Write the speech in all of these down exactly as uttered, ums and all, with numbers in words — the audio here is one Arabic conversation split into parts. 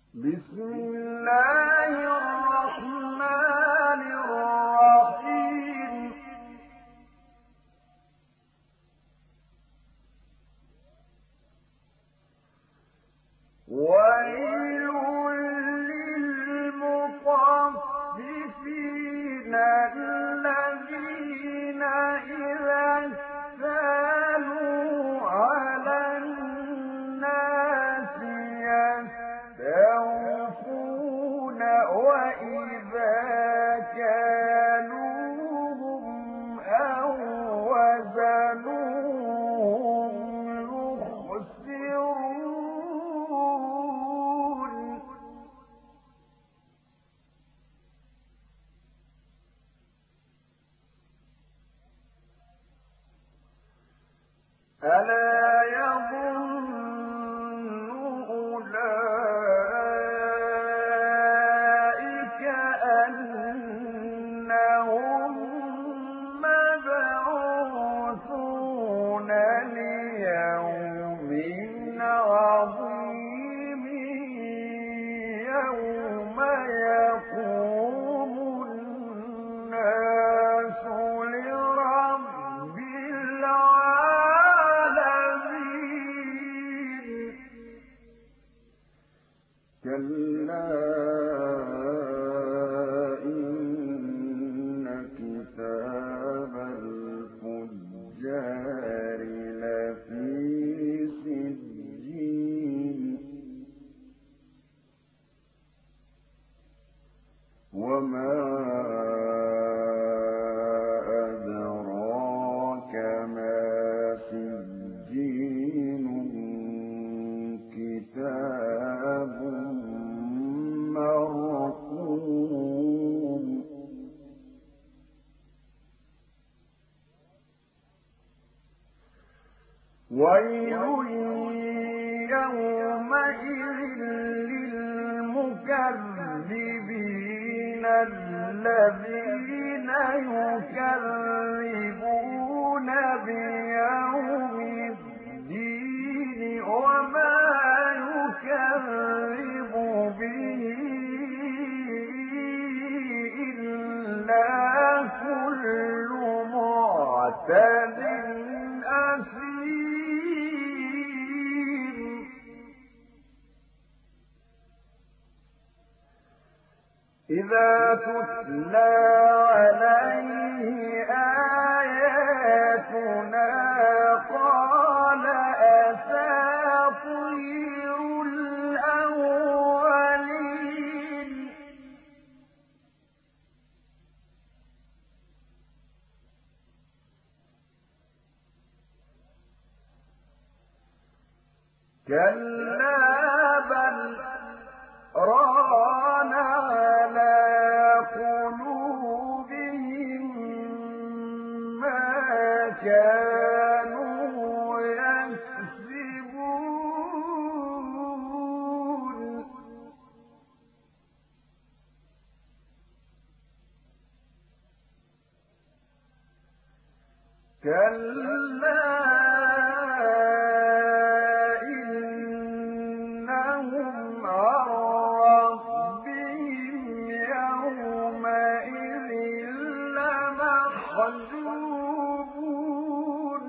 بسم الله الرحمن الرحيم ويل للمطففين الذين إذا اكتالوا على الناس يستوفون وإذا كالوهم أو وزنوهم يخسرون ألا يظن أولئك أنهم مبعوثون ليوم عظيم يوم يقوم الناس لرب العالمين كلا إن كتاب الفجار لفي سجين وما أدراك ما سجين كتاب مرقوم ويل يومئذ للمكذبين الذين يكذبون بيوم الدين وما يكذب به إلا كل معتد أثيم إذا تتلى عليه آياتنا قال أساطير الأولين كلا بل ران على قلوبهم ما كانوا يكسبون كلا إنهم عن ربهم يومئذ لمحجوبون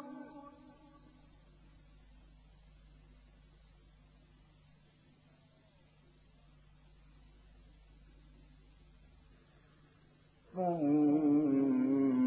ثم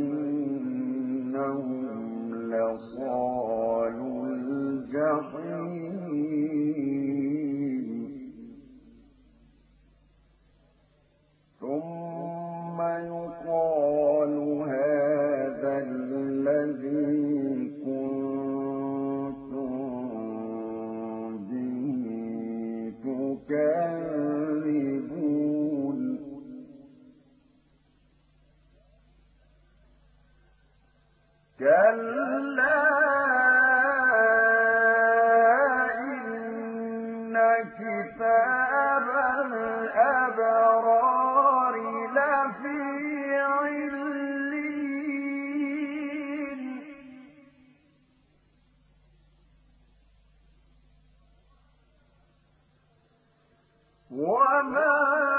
إنهم لصالوا الجحيم ثم يقال هذا الذي كنتم به تكذبون كلا وما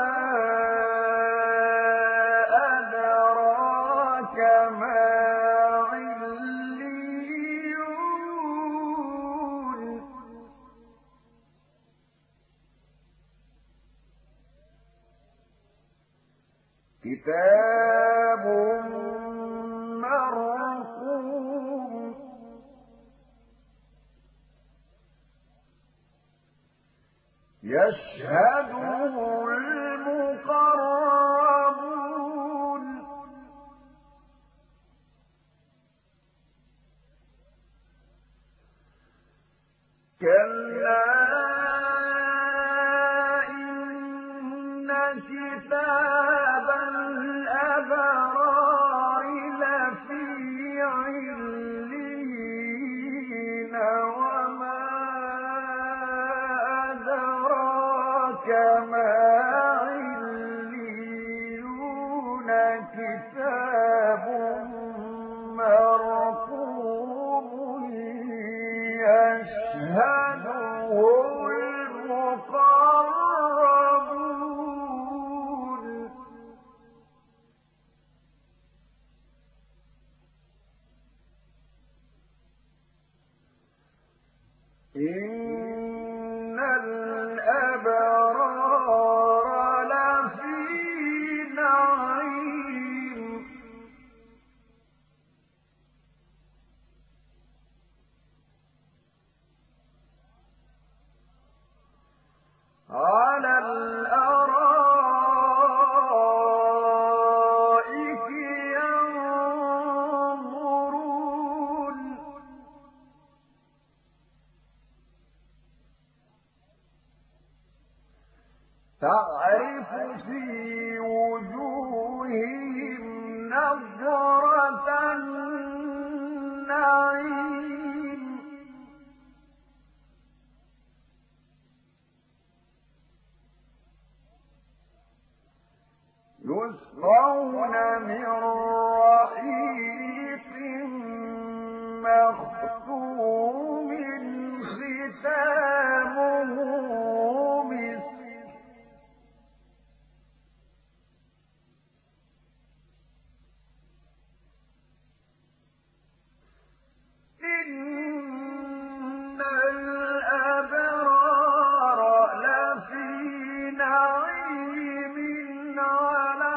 أدراك ما عليون كتاب مرقوم يشهده المقربون كلا إن كتاب الأبرار لفي عليين وما أدراك ما عليون كتاب مرقوم يشهده المقربون إن الأبرار لفي نعيم على الأرائك ينظرون تعرف في وجوههم نضرة النعيم يسقون من رحيق مختوم ختامه مسك إن الأبرار لفي نعيم على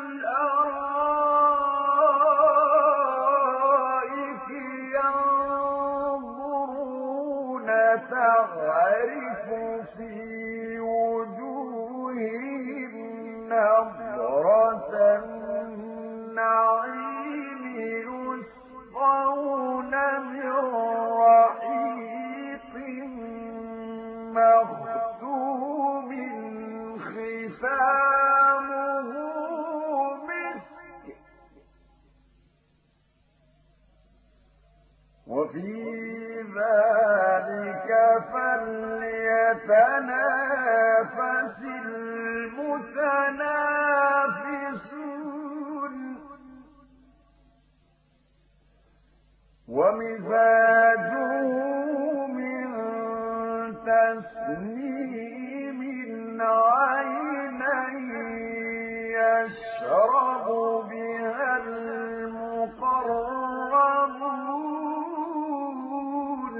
الأرائك ينظرون تعرف في وجوههم نضرة النعيم يسقون من رحيق مختوم ختامه مسك وفي ذلك فليتنافس المتنافسون ومزاجه من تسنيم عينا يشرب بها المقربون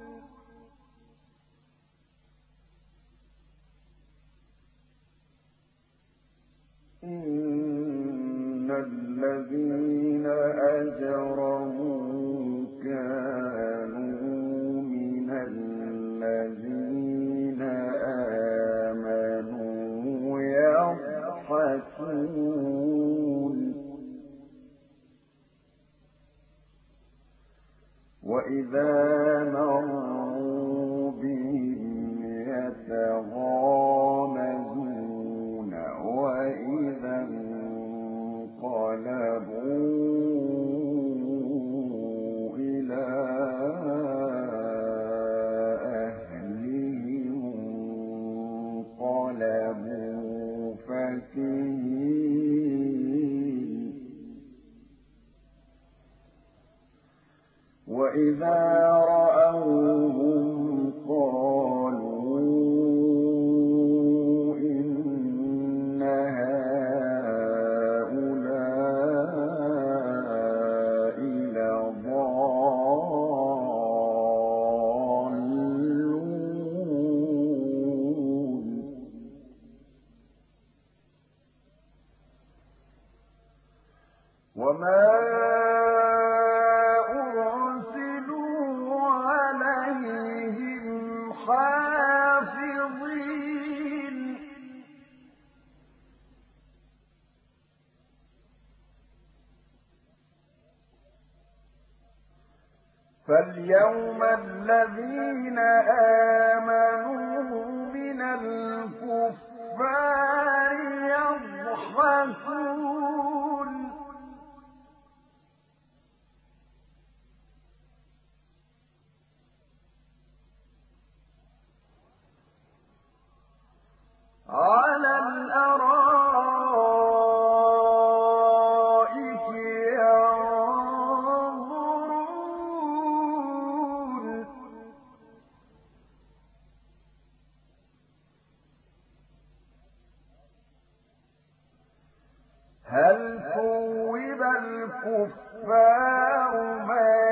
إن الذين أجرموا كانوا من الذين آمنوا يضحكون وإذا مروا بهم يتغامزون وإذا انقلبوا إلى أهلهم انقلبوا فكهين حافظين فاليوم الذين آمنوا من الكفار يضحكون على الأرائك ينظرون هل ثوب الكفار ما